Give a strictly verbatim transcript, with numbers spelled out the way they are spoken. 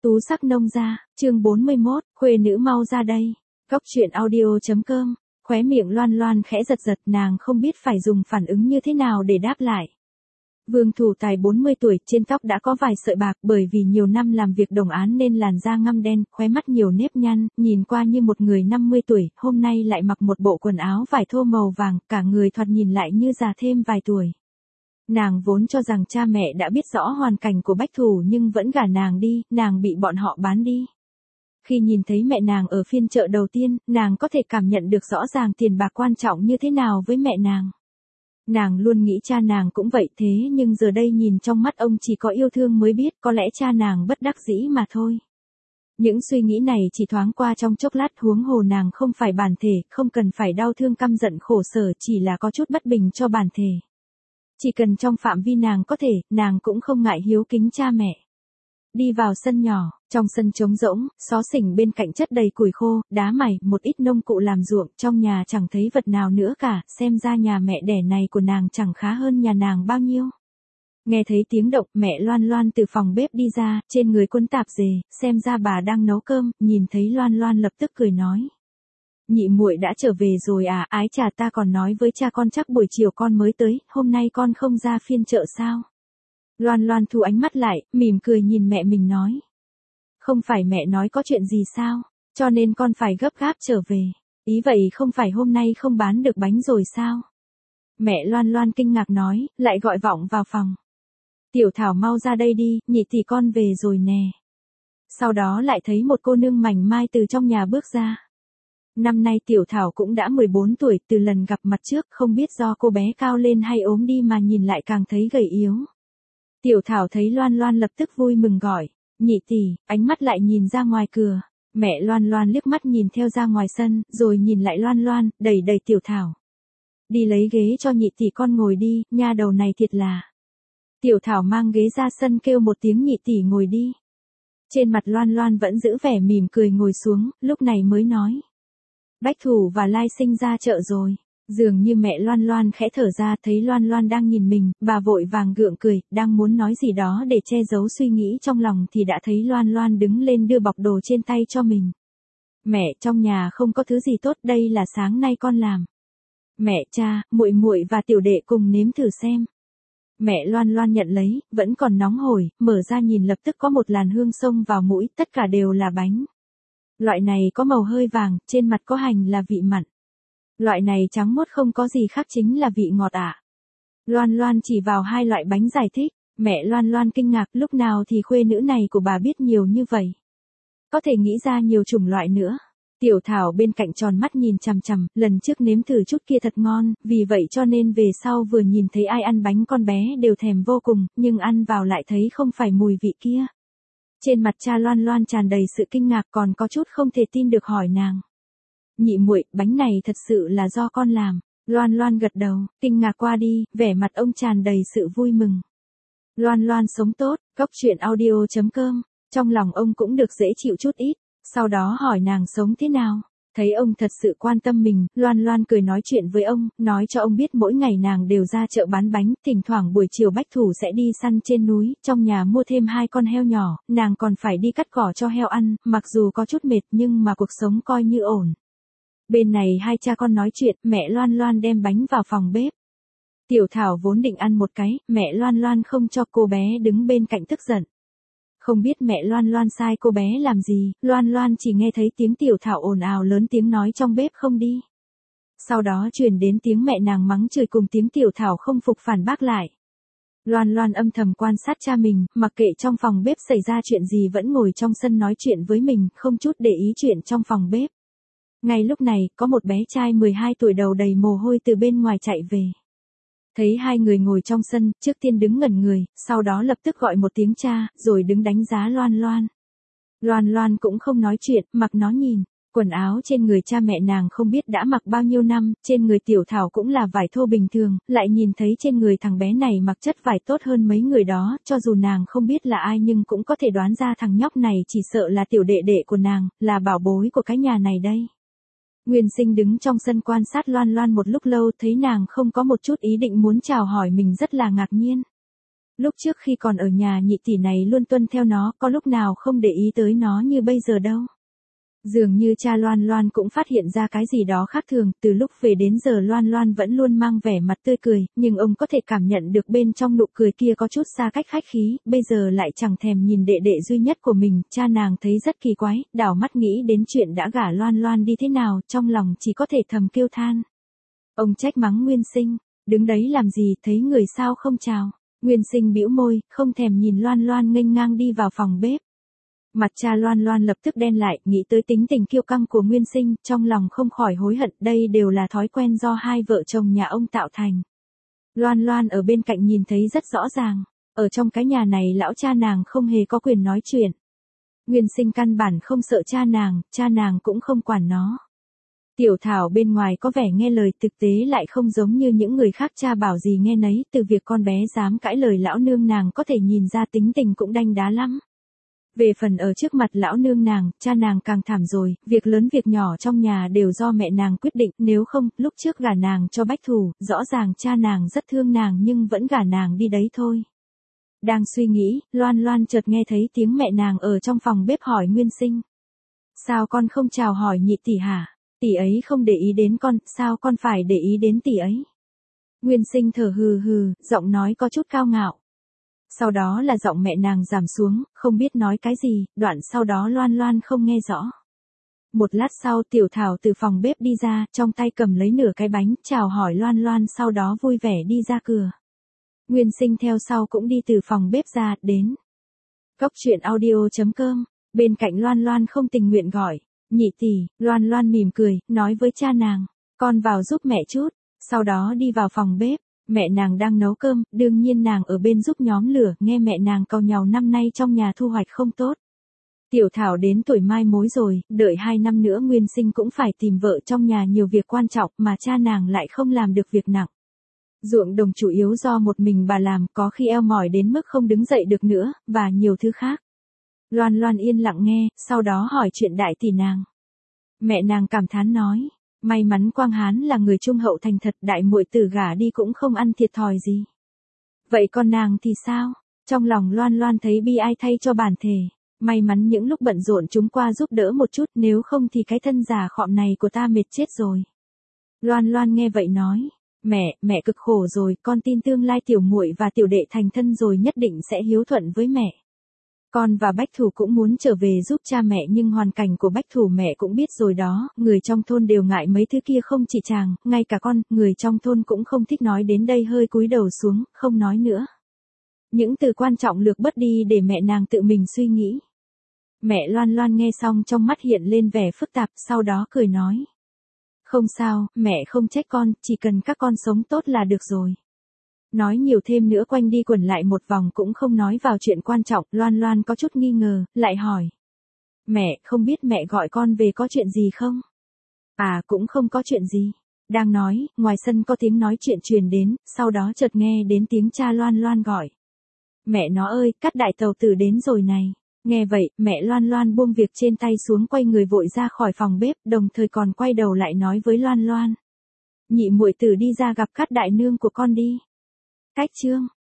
Tú sắc nông gia, chương bốn mươi mốt, khuê nữ mau ra đây. Góc truyện audio.com, khóe miệng Loan Loan khẽ giật giật, nàng không biết phải dùng phản ứng như thế nào để đáp lại. Vương Thủ Tài bốn mươi tuổi, trên tóc đã có vài sợi bạc, bởi vì nhiều năm làm việc đồng án nên làn da ngăm đen, khóe mắt nhiều nếp nhăn, nhìn qua như một người năm mươi tuổi, hôm nay lại mặc một bộ quần áo vải thô màu vàng, cả người thoạt nhìn lại như già thêm vài tuổi. Nàng vốn cho rằng cha mẹ đã biết rõ hoàn cảnh của Bách Thủ nhưng vẫn gả nàng đi, nàng bị bọn họ bán đi. Khi nhìn thấy mẹ nàng ở phiên chợ đầu tiên, nàng có thể cảm nhận được rõ ràng tiền bạc quan trọng như thế nào với mẹ nàng. Nàng luôn nghĩ cha nàng cũng vậy thế nhưng giờ đây nhìn trong mắt ông chỉ có yêu thương mới biết, có lẽ cha nàng bất đắc dĩ mà thôi. Những suy nghĩ này chỉ thoáng qua trong chốc lát, huống hồ nàng không phải bản thể, không cần phải đau thương căm giận khổ sở, chỉ là có chút bất bình cho bản thể. Chỉ cần trong phạm vi nàng có thể, nàng cũng không ngại hiếu kính cha mẹ. Đi vào sân nhỏ, trong sân trống rỗng, xó xỉnh bên cạnh chất đầy củi khô, đá mài, một ít nông cụ làm ruộng, trong nhà chẳng thấy vật nào nữa cả, xem ra nhà mẹ đẻ này của nàng chẳng khá hơn nhà nàng bao nhiêu. Nghe thấy tiếng động, mẹ Loan Loan từ phòng bếp đi ra, trên người quấn tạp dề, xem ra bà đang nấu cơm, nhìn thấy Loan Loan lập tức cười nói. Nhị muội đã trở về rồi à, ái chà, ta còn nói với cha con chắc buổi chiều con mới tới, hôm nay con không ra phiên chợ sao? Loan Loan thu ánh mắt lại, mỉm cười nhìn mẹ mình nói. Không phải mẹ nói có chuyện gì sao, cho nên con phải gấp gáp trở về, ý vậy không phải hôm nay không bán được bánh rồi sao? Mẹ Loan Loan kinh ngạc nói, lại gọi vọng vào phòng. Tiểu Thảo mau ra đây đi, nhị tỷ con về rồi nè. Sau đó lại thấy một cô nương mảnh mai từ trong nhà bước ra. Năm nay Tiểu Thảo cũng đã mười bốn tuổi, từ lần gặp mặt trước không biết do cô bé cao lên hay ốm đi mà nhìn lại càng thấy gầy yếu. Tiểu Thảo thấy Loan Loan lập tức vui mừng gọi, nhị tỷ, ánh mắt lại nhìn ra ngoài cửa. Mẹ Loan Loan liếc mắt nhìn theo ra ngoài sân, rồi nhìn lại Loan Loan, đẩy đẩy Tiểu Thảo. Đi lấy ghế cho nhị tỷ con ngồi đi, nha đầu này thiệt là. Tiểu Thảo mang ghế ra sân kêu một tiếng nhị tỷ ngồi đi. Trên mặt Loan Loan vẫn giữ vẻ mỉm cười ngồi xuống, lúc này mới nói. Bách Thủ và Lai Sinh ra chợ rồi. Dường như mẹ Loan Loan khẽ thở ra, thấy Loan Loan đang nhìn mình, bà vội vàng gượng cười, đang muốn nói gì đó để che giấu suy nghĩ trong lòng thì đã thấy Loan Loan đứng lên đưa bọc đồ trên tay cho mình. Mẹ, trong nhà không có thứ gì tốt, đây là sáng nay con làm. Mẹ, cha, muội muội và tiểu đệ cùng nếm thử xem. Mẹ Loan Loan nhận lấy, vẫn còn nóng hổi, mở ra nhìn lập tức có một làn hương xông vào mũi, tất cả đều là bánh. Loại này có màu hơi vàng, trên mặt có hành là vị mặn. Loại này trắng muốt không có gì khác chính là vị ngọt ạ. À. Loan Loan chỉ vào hai loại bánh giải thích, mẹ Loan Loan kinh ngạc, lúc nào thì khuê nữ này của bà biết nhiều như vậy. Có thể nghĩ ra nhiều chủng loại nữa. Tiểu Thảo bên cạnh tròn mắt nhìn chằm chằm, lần trước nếm thử chút kia thật ngon, vì vậy cho nên về sau vừa nhìn thấy ai ăn bánh con bé đều thèm vô cùng, nhưng ăn vào lại thấy không phải mùi vị kia. Trên mặt cha Loan Loan tràn đầy sự kinh ngạc, còn có chút không thể tin được hỏi nàng. Nhị muội, bánh này thật sự là do con làm. Loan Loan gật đầu, kinh ngạc qua đi, vẻ mặt ông tràn đầy sự vui mừng. Loan Loan sống tốt, góc truyện audio.com, trong lòng ông cũng được dễ chịu chút ít, sau đó hỏi nàng sống thế nào. Thấy ông thật sự quan tâm mình, Loan Loan cười nói chuyện với ông, nói cho ông biết mỗi ngày nàng đều ra chợ bán bánh, thỉnh thoảng buổi chiều Bách Thủ sẽ đi săn trên núi, trong nhà mua thêm hai con heo nhỏ, nàng còn phải đi cắt cỏ cho heo ăn, mặc dù có chút mệt nhưng mà cuộc sống coi như ổn. Bên này hai cha con nói chuyện, mẹ Loan Loan đem bánh vào phòng bếp. Tiểu Thảo vốn định ăn một cái, mẹ Loan Loan không cho cô bé đứng bên cạnh tức giận. Không biết mẹ Loan Loan sai cô bé làm gì, Loan Loan chỉ nghe thấy tiếng Tiểu Thảo ồn ào lớn tiếng nói trong bếp không đi. Sau đó truyền đến tiếng mẹ nàng mắng chửi cùng tiếng Tiểu Thảo không phục phản bác lại. Loan Loan âm thầm quan sát cha mình, mặc kệ trong phòng bếp xảy ra chuyện gì vẫn ngồi trong sân nói chuyện với mình, không chút để ý chuyện trong phòng bếp. Ngay lúc này, có một bé trai mười hai tuổi đầu đầy mồ hôi từ bên ngoài chạy về. Thấy hai người ngồi trong sân, trước tiên đứng ngẩn người, sau đó lập tức gọi một tiếng cha, rồi đứng đánh giá Loan Loan. Loan Loan cũng không nói chuyện, mặc nó nhìn. Quần áo trên người cha mẹ nàng không biết đã mặc bao nhiêu năm, trên người Tiểu Thảo cũng là vải thô bình thường, lại nhìn thấy trên người thằng bé này mặc chất vải tốt hơn mấy người đó, cho dù nàng không biết là ai nhưng cũng có thể đoán ra thằng nhóc này chỉ sợ là tiểu đệ đệ của nàng, là bảo bối của cái nhà này đây. Nguyên Sinh đứng trong sân quan sát Loan Loan một lúc lâu, thấy nàng không có một chút ý định muốn chào hỏi mình rất là ngạc nhiên. Lúc trước khi còn ở nhà nhị tỷ này luôn tuân theo nó, có lúc nào không để ý tới nó như bây giờ đâu. Dường như cha Loan Loan cũng phát hiện ra cái gì đó khác thường, từ lúc về đến giờ Loan Loan vẫn luôn mang vẻ mặt tươi cười, nhưng ông có thể cảm nhận được bên trong nụ cười kia có chút xa cách khách khí, bây giờ lại chẳng thèm nhìn đệ đệ duy nhất của mình, cha nàng thấy rất kỳ quái, đảo mắt nghĩ đến chuyện đã gả Loan Loan đi thế nào, trong lòng chỉ có thể thầm kêu than. Ông trách mắng Nguyên Sinh, đứng đấy làm gì, thấy người sao không chào. Nguyên Sinh bĩu môi, không thèm nhìn Loan Loan nghênh ngang đi vào phòng bếp. Mặt cha Loan Loan lập tức đen lại, nghĩ tới tính tình kiêu căng của Nguyên Sinh, trong lòng không khỏi hối hận, đây đều là thói quen do hai vợ chồng nhà ông tạo thành. Loan Loan ở bên cạnh nhìn thấy rất rõ ràng, ở trong cái nhà này lão cha nàng không hề có quyền nói chuyện. Nguyên Sinh căn bản không sợ cha nàng, cha nàng cũng không quản nó. Tiểu Thảo bên ngoài có vẻ nghe lời, thực tế lại không giống như những người khác, cha bảo gì nghe nấy, từ việc con bé dám cãi lời lão nương nàng có thể nhìn ra tính tình cũng đanh đá lắm. Về phần ở trước mặt lão nương nàng, cha nàng càng thảm rồi, việc lớn việc nhỏ trong nhà đều do mẹ nàng quyết định, nếu không, lúc trước gả nàng cho Bách Thủ, rõ ràng cha nàng rất thương nàng nhưng vẫn gả nàng đi đấy thôi. Đang suy nghĩ, Loan Loan chợt nghe thấy tiếng mẹ nàng ở trong phòng bếp hỏi Nguyên Sinh. Sao con không chào hỏi nhị tỷ hả? Tỷ ấy không để ý đến con, sao con phải để ý đến tỷ ấy? Nguyên Sinh thở hừ hừ, giọng nói có chút cao ngạo. Sau đó là giọng mẹ nàng giảm xuống, không biết nói cái gì, đoạn sau đó Loan Loan không nghe rõ. Một lát sau Tiểu Thảo từ phòng bếp đi ra, trong tay cầm lấy nửa cái bánh, chào hỏi Loan Loan, sau đó vui vẻ đi ra cửa. Nguyên Sinh theo sau cũng đi từ phòng bếp ra, đến. Cốc truyện audio chấm com, bên cạnh Loan Loan không tình nguyện gọi, nhị tỷ. Loan Loan mỉm cười, nói với cha nàng, con vào giúp mẹ chút, sau đó đi vào phòng bếp. Mẹ nàng đang nấu cơm, đương nhiên nàng ở bên giúp nhóm lửa, nghe mẹ nàng cau nhàu năm nay trong nhà thu hoạch không tốt. Tiểu Thảo đến tuổi mai mối rồi, đợi hai năm nữa Nguyên Sinh cũng phải tìm vợ, trong nhà nhiều việc quan trọng mà cha nàng lại không làm được việc nặng. Ruộng đồng chủ yếu do một mình bà làm, có khi eo mỏi đến mức không đứng dậy được nữa, và nhiều thứ khác. Loan Loan yên lặng nghe, sau đó hỏi chuyện đại tỷ nàng. Mẹ nàng cảm thán nói. May mắn Quang Hán là người trung hậu thành thật, đại muội tử gả đi cũng không ăn thiệt thòi gì. Vậy con nàng thì sao? Trong lòng Loan Loan thấy bi ai thay cho bản thể. May mắn những lúc bận rộn chúng qua giúp đỡ một chút, nếu không thì cái thân già khọm này của ta mệt chết rồi. Loan Loan nghe vậy nói, mẹ, mẹ cực khổ rồi, con tin tương lai tiểu muội và tiểu đệ thành thân rồi nhất định sẽ hiếu thuận với mẹ. Con và Bách Thủ cũng muốn trở về giúp cha mẹ nhưng hoàn cảnh của Bách Thủ mẹ cũng biết rồi đó, người trong thôn đều ngại mấy thứ kia, không chỉ chàng, ngay cả con, người trong thôn cũng không thích. Nói đến đây hơi cúi đầu xuống, không nói nữa. Những từ quan trọng lược bớt đi để mẹ nàng tự mình suy nghĩ. Mẹ Loan Loan nghe xong trong mắt hiện lên vẻ phức tạp, sau đó cười nói. Không sao, mẹ không trách con, chỉ cần các con sống tốt là được rồi. Nói nhiều thêm nữa quanh đi quẩn lại một vòng cũng không nói vào chuyện quan trọng, Loan Loan có chút nghi ngờ, lại hỏi. Mẹ, không biết mẹ gọi con về có chuyện gì không? À, cũng không có chuyện gì. Đang nói, ngoài sân có tiếng nói chuyện truyền đến, sau đó chợt nghe đến tiếng cha Loan Loan gọi. Mẹ nó ơi, Cát đại tàu tử đến rồi này. Nghe vậy, mẹ Loan Loan buông việc trên tay xuống, quay người vội ra khỏi phòng bếp, đồng thời còn quay đầu lại nói với Loan Loan. Nhị muội tử đi ra gặp Cát đại nương của con đi. Cách chương